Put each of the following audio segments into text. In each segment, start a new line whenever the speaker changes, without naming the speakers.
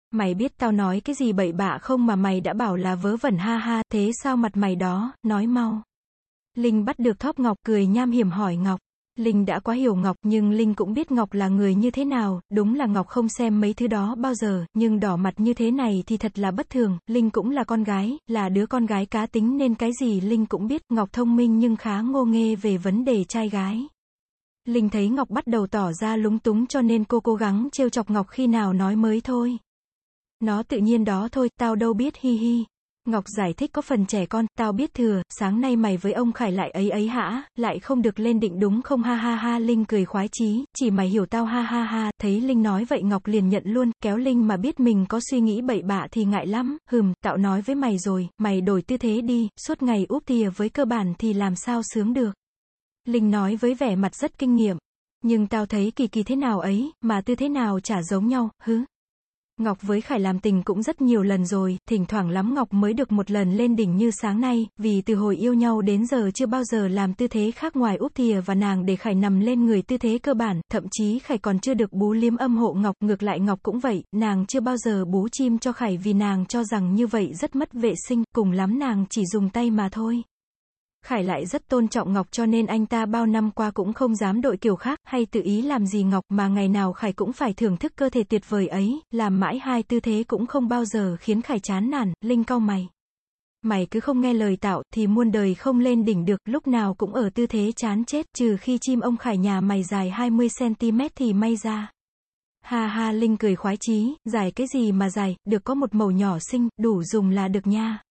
Mày biết tao nói cái gì bậy bạ không mà mày đã bảo là vớ vẩn ha ha, thế sao mặt mày đó, nói mau. Linh bắt được thóp Ngọc, cười nham hiểm hỏi Ngọc. Linh đã quá hiểu Ngọc, nhưng Linh cũng biết Ngọc là người như thế nào, đúng là Ngọc không xem mấy thứ đó bao giờ, nhưng đỏ mặt như thế này thì thật là bất thường, Linh cũng là con gái, là đứa con gái cá tính nên cái gì Linh cũng biết, Ngọc thông minh nhưng khá ngô nghê về vấn đề trai gái. Linh thấy Ngọc bắt đầu tỏ ra lúng túng cho nên cô cố gắng trêu chọc Ngọc khi nào nói mới thôi. Nó tự nhiên đó thôi, tao đâu biết hi hi. Ngọc giải thích có phần trẻ con, tao biết thừa, sáng nay mày với ông Khải lại ấy ấy hả, lại không được lên định đúng không ha ha ha. Linh cười khoái chí, chỉ mày hiểu tao ha ha ha. Thấy Linh nói vậy Ngọc liền nhận luôn, kéo Linh mà biết mình có suy nghĩ bậy bạ thì ngại lắm, tao nói với mày rồi, mày đổi tư thế đi, suốt ngày úp thìa với cơ bản thì làm sao sướng được. Linh nói với vẻ mặt rất kinh nghiệm, nhưng tao thấy kỳ kỳ thế nào ấy, mà tư thế nào chả giống nhau, Ngọc với Khải làm tình cũng rất nhiều lần rồi, thỉnh thoảng lắm Ngọc mới được một lần lên đỉnh như sáng nay, vì từ hồi yêu nhau đến giờ chưa bao giờ làm tư thế khác ngoài úp thìa và nàng để Khải nằm lên người tư thế cơ bản, thậm chí Khải còn chưa được bú liếm âm hộ Ngọc, ngược lại Ngọc cũng vậy, nàng chưa bao giờ bú chim cho Khải vì nàng cho rằng như vậy rất mất vệ sinh, cùng lắm nàng chỉ dùng tay mà thôi. Khải lại rất tôn trọng Ngọc cho nên anh ta bao năm qua cũng không dám đội kiểu khác, hay tự ý làm gì Ngọc, mà ngày nào Khải cũng phải thưởng thức cơ thể tuyệt vời ấy, làm mãi hai tư thế cũng không bao giờ khiến Khải chán nản. Linh cau mày. Mày cứ không nghe lời tao, thì muôn đời không lên đỉnh được, lúc nào cũng ở tư thế chán chết, trừ khi chim ông Khải nhà mày dài 20cm thì may ra. Ha ha. Linh cười khoái chí, dài cái gì mà dài, được có một mẩu nhỏ xinh, đủ dùng là được nha.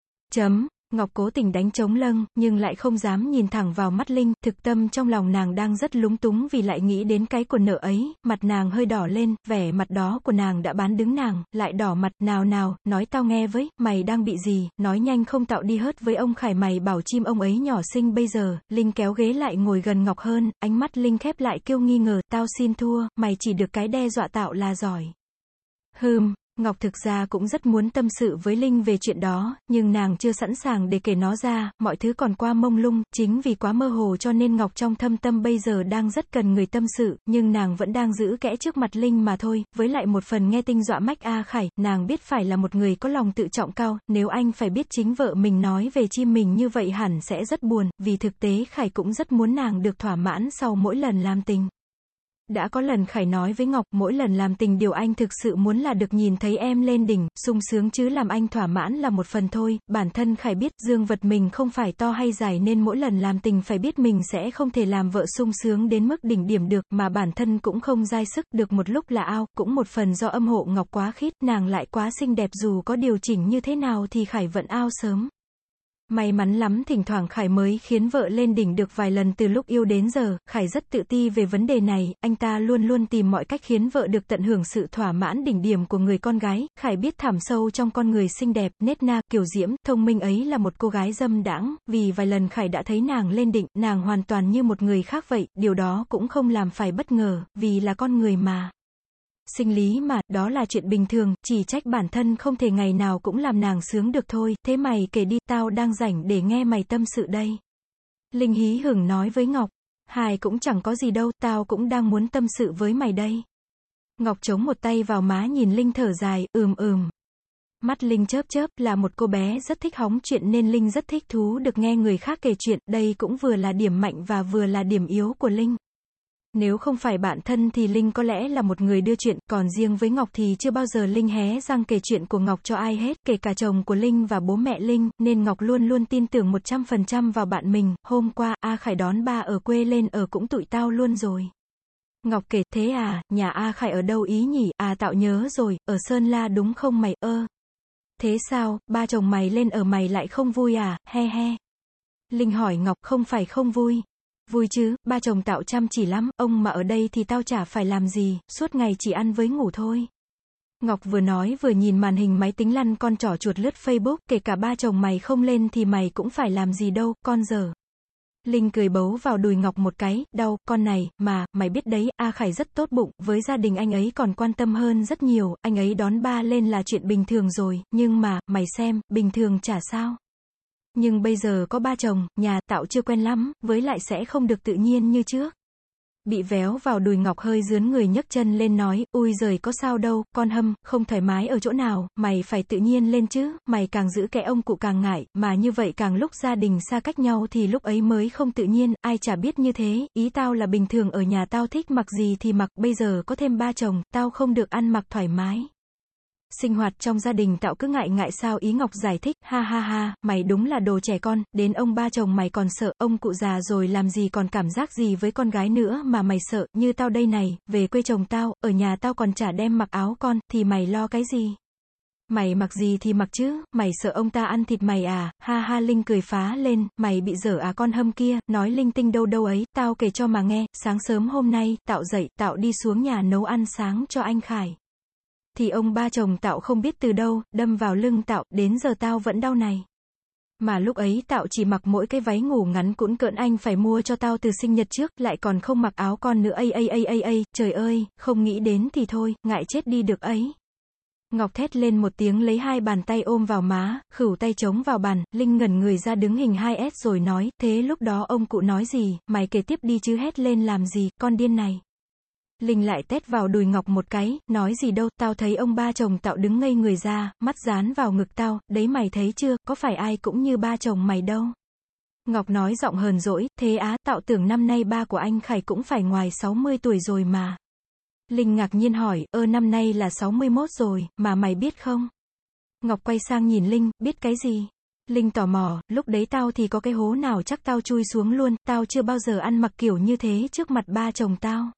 Ngọc cố tình đánh trống lưng, nhưng lại không dám nhìn thẳng vào mắt Linh, thực tâm trong lòng nàng đang rất lúng túng vì lại nghĩ đến cái quần nợ ấy, mặt nàng hơi đỏ lên, vẻ mặt đó của nàng đã bán đứng nàng, lại đỏ mặt, nào, nói tao nghe với, mày đang bị gì, nói nhanh không tạo đi hớt với ông Khải mày bảo chim ông ấy nhỏ xinh bây giờ. Linh kéo ghế lại ngồi gần Ngọc hơn, ánh mắt Linh khép lại kêu nghi ngờ, tao xin thua, mày chỉ được cái đe dọa tạo là giỏi. Ngọc thực ra cũng rất muốn tâm sự với Linh về chuyện đó, nhưng nàng chưa sẵn sàng để kể nó ra, mọi thứ còn quá mông lung, chính vì quá mơ hồ cho nên Ngọc trong thâm tâm bây giờ đang rất cần người tâm sự, nhưng nàng vẫn đang giữ kẽ trước mặt Linh mà thôi, với lại một phần nghe tinh dọa mách Khải, nàng biết phải là một người có lòng tự trọng cao, nếu anh phải biết chính vợ mình nói về chim mình như vậy hẳn sẽ rất buồn, vì thực tế Khải cũng rất muốn nàng được thỏa mãn sau mỗi lần làm tình. Đã có lần Khải nói với Ngọc, mỗi lần làm tình điều anh thực sự muốn là được nhìn thấy em lên đỉnh, sung sướng chứ làm anh thỏa mãn là một phần thôi, bản thân Khải biết, dương vật mình không phải to hay dài nên mỗi lần làm tình phải biết mình sẽ không thể làm vợ sung sướng đến mức đỉnh điểm được, mà bản thân cũng không dai sức, được một lúc là ao, cũng một phần do âm hộ Ngọc quá khít, nàng lại quá xinh đẹp dù có điều chỉnh như thế nào thì Khải vẫn ao sớm. May mắn lắm thỉnh thoảng Khải mới khiến vợ lên đỉnh được vài lần từ lúc yêu đến giờ, Khải rất tự ti về vấn đề này, anh ta luôn luôn tìm mọi cách khiến vợ được tận hưởng sự thỏa mãn đỉnh điểm của người con gái. Khải biết thẳm sâu trong con người xinh đẹp, nết na, kiều diễm, thông minh ấy là một cô gái dâm đãng, vì vài lần Khải đã thấy nàng lên đỉnh, nàng hoàn toàn như một người khác vậy, điều đó cũng không làm phải bất ngờ, vì là con người mà. Sinh lý mà, đó là chuyện bình thường, chỉ trách bản thân không thể ngày nào cũng làm nàng sướng được thôi, thế mày kể đi, tao đang rảnh để nghe mày tâm sự đây. Linh hí hửng nói với Ngọc, Hài cũng chẳng có gì đâu, tao cũng đang muốn tâm sự với mày đây. Ngọc chống một tay vào má nhìn Linh thở dài, Mắt Linh chớp chớp, là một cô bé rất thích hóng chuyện nên Linh rất thích thú được nghe người khác kể chuyện, đây cũng vừa là điểm mạnh và vừa là điểm yếu của Linh. Nếu không phải bạn thân thì Linh có lẽ là một người đưa chuyện, còn riêng với Ngọc thì chưa bao giờ Linh hé răng kể chuyện của Ngọc cho ai hết, kể cả chồng của Linh và bố mẹ Linh, nên Ngọc luôn luôn tin tưởng 100% vào bạn mình. Hôm qua, Khải đón ba ở quê lên ở cũng tụi tao luôn rồi. Ngọc kể, thế à, nhà Khải ở đâu ý nhỉ, tao nhớ rồi, ở Sơn La đúng không mày, Thế sao, ba chồng mày lên ở mày lại không vui à, he he. Linh hỏi Ngọc, không phải không vui. Vui chứ, ba chồng tao chăm chỉ lắm, ông mà ở đây thì tao chả phải làm gì, suốt ngày chỉ ăn với ngủ thôi. Ngọc vừa nói vừa nhìn màn hình máy tính lăn con trỏ chuột lướt Facebook, kể cả ba chồng mày không lên thì mày cũng phải làm gì đâu, con dở. Linh cười bấu vào đùi Ngọc một cái, đau, con này, mà, mày biết đấy, Khải rất tốt bụng, với gia đình anh ấy còn quan tâm hơn rất nhiều, anh ấy đón ba lên là chuyện bình thường rồi, nhưng mà, mày xem, bình thường chả sao. Nhưng bây giờ có ba chồng, nhà tạo chưa quen lắm, với lại sẽ không được tự nhiên như trước. Bị véo vào đùi Ngọc hơi rướn người nhấc chân lên nói, ui giời có sao đâu, con Hâm, không thoải mái ở chỗ nào, mày phải tự nhiên lên chứ, mày càng giữ kẽ ông cụ càng ngại, mà như vậy càng lúc gia đình xa cách nhau thì lúc ấy mới không tự nhiên, ai chả biết như thế, ý tao là bình thường ở nhà tao thích mặc gì thì mặc, bây giờ có thêm ba chồng, tao không được ăn mặc thoải mái. Sinh hoạt trong gia đình tạo cứ ngại ngại sao ý Ngọc giải thích, ha ha ha, mày đúng là đồ trẻ con, đến ông ba chồng mày còn sợ, ông cụ già rồi làm gì còn cảm giác gì với con gái nữa mà mày sợ, như tao đây này, về quê chồng tao, ở nhà tao còn chả đem mặc áo con, thì mày lo cái gì? Mày mặc gì thì mặc chứ, mày sợ ông ta ăn thịt mày à, ha ha Linh cười phá lên, mày bị dở à con Hâm kia, nói linh tinh đâu đâu ấy, tao kể cho mà nghe, sáng sớm hôm nay, Tạo dậy, Tạo đi xuống nhà nấu ăn sáng cho anh Khải. Thì ông ba chồng Tạo không biết từ đâu, đâm vào lưng Tạo, đến giờ tao vẫn đau này. Mà lúc ấy Tạo chỉ mặc mỗi cái váy ngủ ngắn cũn cỡn anh phải mua cho tao từ sinh nhật trước, lại còn không mặc áo con nữa trời ơi, không nghĩ đến thì thôi, ngại chết đi được ấy. Ngọc thét lên một tiếng lấy hai bàn tay ôm vào má, khửu tay chống vào bàn, Linh ngẩn người ra đứng hình 2S rồi nói, thế lúc đó ông cụ nói gì, mày kể tiếp đi chứ hét lên làm gì, con điên này. Linh lại tét vào đùi Ngọc một cái, nói gì đâu, tao thấy ông ba chồng Tạo đứng ngây người ra, mắt dán vào ngực tao, đấy mày thấy chưa, có phải ai cũng như ba chồng mày đâu. Ngọc nói giọng hờn dỗi, thế á, Tạo tưởng năm nay ba của anh Khải cũng phải ngoài 60 tuổi rồi mà. Linh ngạc nhiên hỏi, năm nay là 61 rồi, mà mày biết không? Ngọc quay sang nhìn Linh, biết cái gì? Linh tò mò, lúc đấy tao thì có cái hố nào chắc tao chui xuống luôn, tao chưa bao giờ ăn mặc kiểu như thế trước mặt ba chồng tao.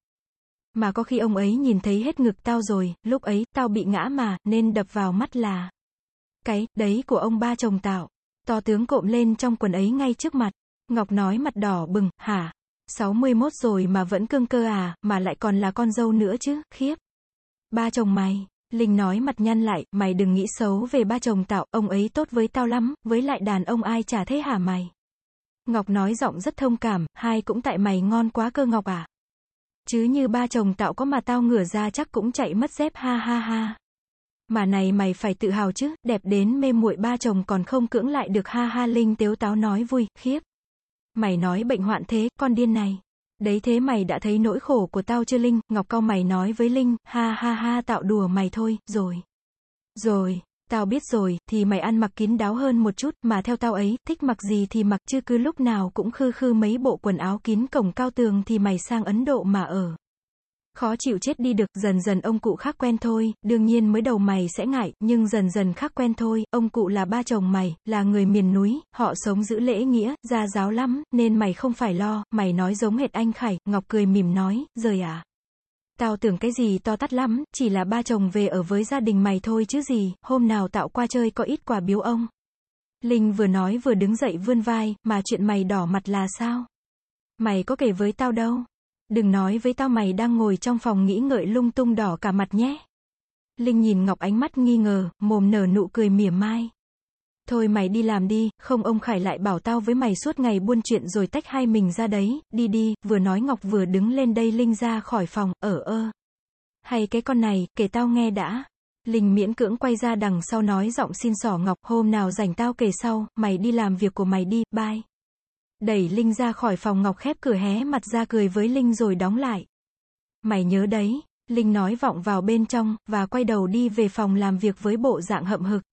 Mà có khi ông ấy nhìn thấy hết ngực tao rồi, lúc ấy, tao bị ngã mà, nên đập vào mắt là cái, đấy của ông ba chồng Tạo. To tướng cộm lên trong quần ấy ngay trước mặt. Ngọc nói mặt đỏ bừng, hả? 61 rồi mà vẫn cương cơ à, mà lại còn là con dâu nữa chứ, khiếp. Ba chồng mày. Linh nói mặt nhăn lại, mày đừng nghĩ xấu về ba chồng Tạo, ông ấy tốt với tao lắm, với lại đàn ông ai chả thế hả mày? Ngọc nói giọng rất thông cảm, hai cũng tại mày ngon quá cơ Ngọc à? Chứ như ba chồng Tạo có mà tao ngửa ra chắc cũng chạy mất dép ha ha ha. Mà này mày phải tự hào chứ, đẹp đến mê muội ba chồng còn không cưỡng lại được ha ha Linh tếu táo nói vui, khiếp. Mày nói bệnh hoạn thế, con điên này. Đấy thế mày đã thấy nỗi khổ của tao chưa Linh, Ngọc cau mày nói với Linh, ha ha ha Tạo đùa mày thôi, rồi, tao biết rồi, thì mày ăn mặc kín đáo hơn một chút, mà theo tao ấy, thích mặc gì thì mặc chứ cứ lúc nào cũng khư khư mấy bộ quần áo kín cổng cao tường thì mày sang Ấn Độ mà ở. Khó chịu chết đi được, dần dần ông cụ khác quen thôi, đương nhiên mới đầu mày sẽ ngại, nhưng dần dần khác quen thôi, ông cụ là ba chồng mày, là người miền núi, họ sống giữ lễ nghĩa, gia giáo lắm, nên mày không phải lo, mày nói giống hệt anh Khải, Ngọc cười mỉm nói, rời à. Tao tưởng cái gì to tát lắm, chỉ là ba chồng về ở với gia đình mày thôi chứ gì, hôm nào Tạo qua chơi có ít quà biếu ông. Linh vừa nói vừa đứng dậy vươn vai, mà chuyện mày đỏ mặt là sao? Mày có kể với tao đâu. Đừng nói với tao mày đang ngồi trong phòng nghĩ ngợi lung tung đỏ cả mặt nhé. Linh nhìn Ngọc ánh mắt nghi ngờ, mồm nở nụ cười mỉa mai. Thôi mày đi làm đi, không ông Khải lại bảo tao với mày suốt ngày buôn chuyện rồi tách hai mình ra đấy, đi đi, vừa nói Ngọc vừa đứng lên đây Linh ra khỏi phòng, hay cái con này, kể tao nghe đã. Linh miễn cưỡng quay ra đằng sau nói giọng xin xỏ Ngọc, hôm nào rảnh tao kể sau, mày đi làm việc của mày đi, bye. Đẩy Linh ra khỏi phòng Ngọc khép cửa hé mặt ra cười với Linh rồi đóng lại. Mày nhớ đấy, Linh nói vọng vào bên trong, và quay đầu đi về phòng làm việc với bộ dạng hậm hực.